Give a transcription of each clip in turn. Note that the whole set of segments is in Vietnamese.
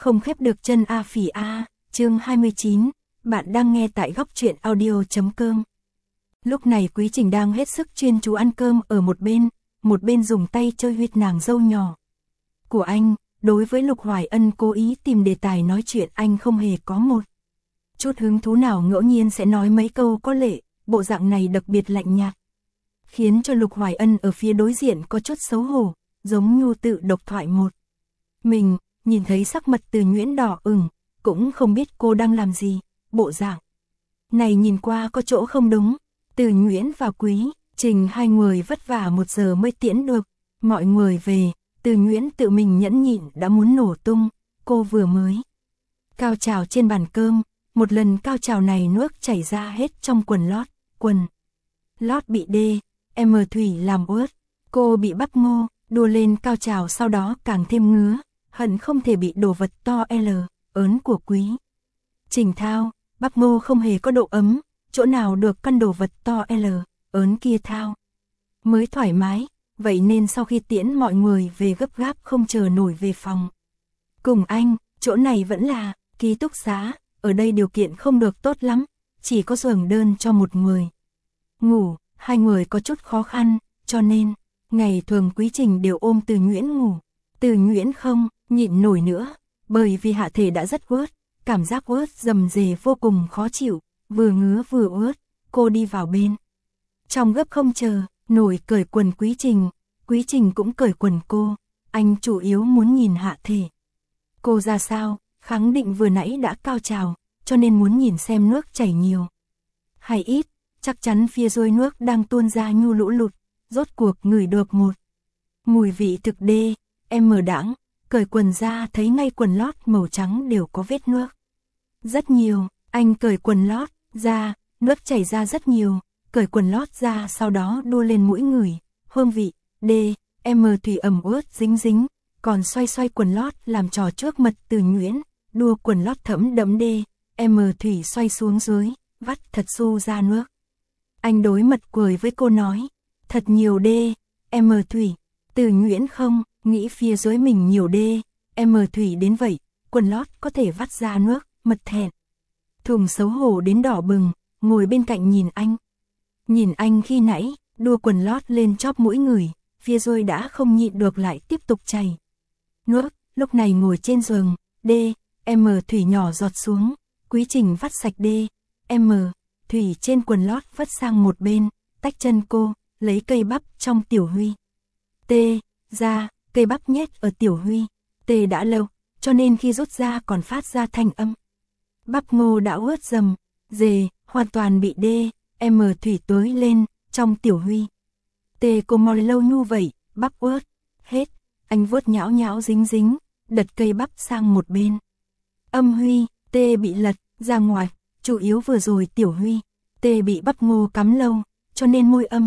Không khép được chân A phỉ A, chương 29, bạn đang nghe tại góc truyện audio.com. Lúc này Quý Trình đang hết sức chuyên chú ăn cơm ở một bên dùng tay chơi huyệt nàng dâu nhỏ của anh. Đối với Lục Hoài Ân cố ý tìm đề tài nói chuyện, anh không hề có một chút hứng thú nào, ngẫu nhiên sẽ nói mấy câu có lệ, bộ dạng này đặc biệt lạnh nhạt, khiến cho Lục Hoài Ân ở phía đối diện có chút xấu hổ, giống như tự độc thoại một mình. Nhìn thấy sắc mặt Từ Nhuyễn đỏ ửng, cũng không biết cô đang làm gì, bộ dạng này nhìn qua có chỗ không đúng. Từ Nhuyễn và Quý Trình hai người vất vả 1 giờ mới tiễn được mọi người về. Từ Nhuyễn tự mình nhẫn nhịn đã muốn nổ tung, cô vừa mới cao trào trên bàn cơm, một lần cao trào này nước chảy ra hết trong quần lót bị D.M. Thủy làm ướt, cô bị bắp ngô đua lên cao trào, sau đó càng thêm ngứa, hận không thể bị đồ vật to L ớn của Quý Trình thao. Bắp ngô không hề có độ ấm, chỗ nào được căn đồ vật to L ớn kia thao mới thoải mái. Vậy nên sau khi tiễn mọi người về gấp gáp không chờ nổi về phòng cùng anh. Chỗ này vẫn là ký túc xá, ở đây điều kiện không được tốt lắm, chỉ có giường đơn cho một người ngủ, hai người có chút khó khăn, cho nên ngày thường Quý Trình đều ôm Từ Nhuyễn ngủ. Từ Nhuyễn không nhịn nổi nữa, bởi vì hạ thể đã rất ướt, cảm giác ướt rầm rề vô cùng khó chịu, vừa ngứa vừa ướt. Cô đi vào bên trong gấp không chờ nổi cởi quần Quý Trình, Quý Trình cũng cởi quần cô. Anh chủ yếu muốn nhìn hạ thể cô ra sao, khẳng định vừa nãy đã cao trào, cho nên muốn nhìn xem nước chảy nhiều hay ít. Chắc chắn phía dưới nước đang tuôn ra nhu lũ lụt, rốt cuộc ngửi được một mùi vị thực D.M. đãng. Cởi quần ra thấy ngay quần lót màu trắng đều có vết nước rất nhiều. Anh cởi quần lót ra, nước chảy ra rất nhiều. Cởi quần lót ra sau đó đua lên mũi ngửi, hương vị D.M. Thủy ẩm ướt dính dính, còn xoay xoay quần lót làm trò trước mặt Từ Nhuyễn, đua quần lót thấm đẫm D.M. Thủy xoay xuống dưới, vắt thật su ra nước. Anh đối mặt cười với cô nói, thật nhiều D.M. Thủy. Từ Nhuyễn không nghĩ phía dưới mình nhiều D.M. Thủy đến vậy, quần lót có thể vắt ra nước, mật thẹn thùng xấu hổ đến đỏ bừng, ngồi bên cạnh nhìn anh khi nãy đua quần lót lên chóp mũi người, phía dưới đã không nhịn được lại tiếp tục chảy nước. Lúc này ngồi trên giường, D.M. Thủy nhỏ giọt xuống, Quý Trình vắt sạch D.M. Thủy trên quần lót vất sang một bên, tách chân cô, lấy cây bắp trong tiểu huy T ra, cây bắp nhét ở tiểu huy T đã lâu, cho nên khi rút ra còn phát ra thanh âm. Bắp ngô đã ướt rầm rề, hoàn toàn bị D.M. Thủy tưới lên trong tiểu huy T. Cô mò lâu nhu vậy, bắp ướt hết. Anh vuốt nhão nhão dính dính, đặt cây bắp sang một bên. Âm huy T bị lật ra ngoài, chủ yếu vừa rồi tiểu huy T bị bắp ngô cắm lâu, cho nên môi âm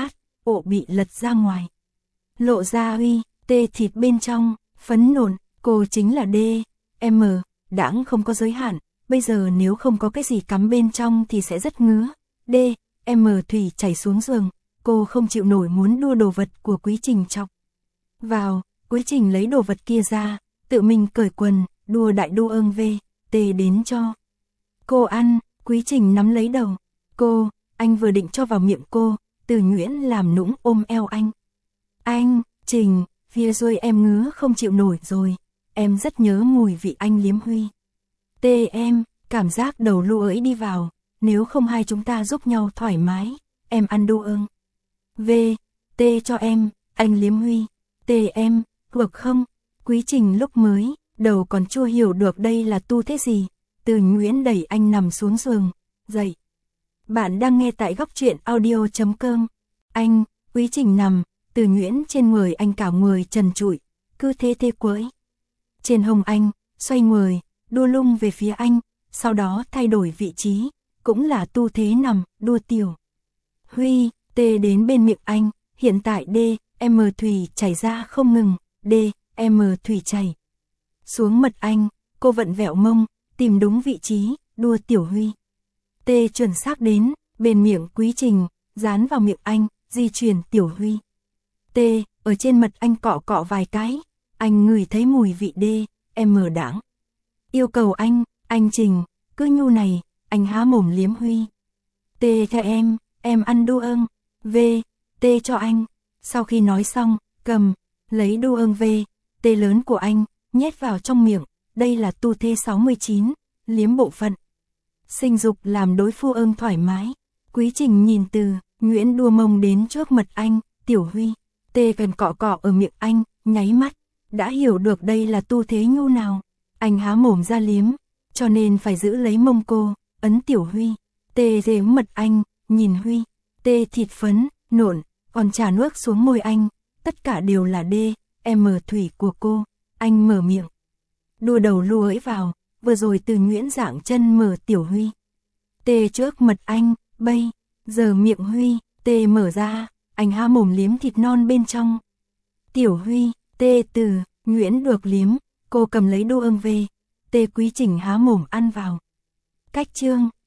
ộ bị lật ra ngoài, lộ ra huy T thịt bên trong phấn nộn. Cô chính là D.M. đãng không có giới hạn, bây giờ nếu không có cái gì cắm bên trong thì sẽ rất ngứa. D.M. Thủy chảy xuống giường, cô không chịu nổi muốn đua đồ vật của Quý Trình chọc vào. Quý Trình lấy đồ vật kia ra, tự mình cởi quần, đua đại đua ương V.T. đến cho cô ăn. Quý Trình nắm lấy đầu cô, anh vừa định cho vào miệng cô, Từ Nhuyễn làm nũng ôm eo anh. Anh, Trình, phía dưới em ngứa không chịu nổi rồi, em rất nhớ mùi vị anh liếm huy T. Em, cảm giác đầu lũ ấy đi vào, nếu không hai chúng ta giúp nhau thoải mái, em ăn đu ương V. T cho em, anh liếm huy T. Em, được không? Quý Trình lúc mới đầu còn chưa hiểu được đây là tu thế gì. Từ Nhuyễn đẩy anh nằm xuống giường, dậy. Bạn đang nghe tại góc truyện audio.com. Anh, Quý Trình nằm, Từ Nhuyễn trên người anh cả người trần trụi, cứ thế quấy trên hông anh, xoay người, đua lung về phía anh, sau đó thay đổi vị trí, cũng là tu thế nằm, đua tiểu huy T đến bên miệng anh. Hiện tại D.M. Thủy chảy ra không ngừng, D.M. Thủy chảy xuống mật anh, cô vặn vẹo mông, tìm đúng vị trí, đua tiểu huy T chuẩn xác đến bên miệng Quý Trình, dán vào miệng anh, di chuyển tiểu huy T ở trên mật anh cọ cọ vài cái. Anh ngửi thấy mùi vị D.M. đãng, Yêu cầu anh Trình, cứ nhu này, anh há mồm liếm Huy. T cho em ăn đu ương, V, T cho anh. Sau khi nói xong, cầm, lấy đu ương V, T lớn của anh, nhét vào trong miệng, đây là tu thê 69, liếm bộ phận sinh dục làm đối phu ương thoải mái. Quý Trình nhìn từ, Nguyễn đua mông đến trước mặt anh, Tiểu Huy, T cần cọ cọ ở miệng anh, nháy mắt, đã hiểu được đây là tu thế nhu nào. Anh há mồm ra liếm, cho nên phải giữ lấy mông cô, ấn Tiểu Huy, T dế mật anh, nhìn Huy, T thịt phấn, nộn, còn trà nước xuống môi anh, tất cả đều là D, M thủy của cô, anh mở miệng. Đua đầu lùa ấy vào, vừa rồi từ Nguyễn dạng chân mở Tiểu Huy. T trước mật anh, bây, giờ miệng Huy, T mở ra, anh há mồm liếm thịt non bên trong. Tiểu Huy, T từ, Nguyễn được liếm, cô cầm lấy đu ương về, T Quý Trình há mồm ăn vào. Cách chương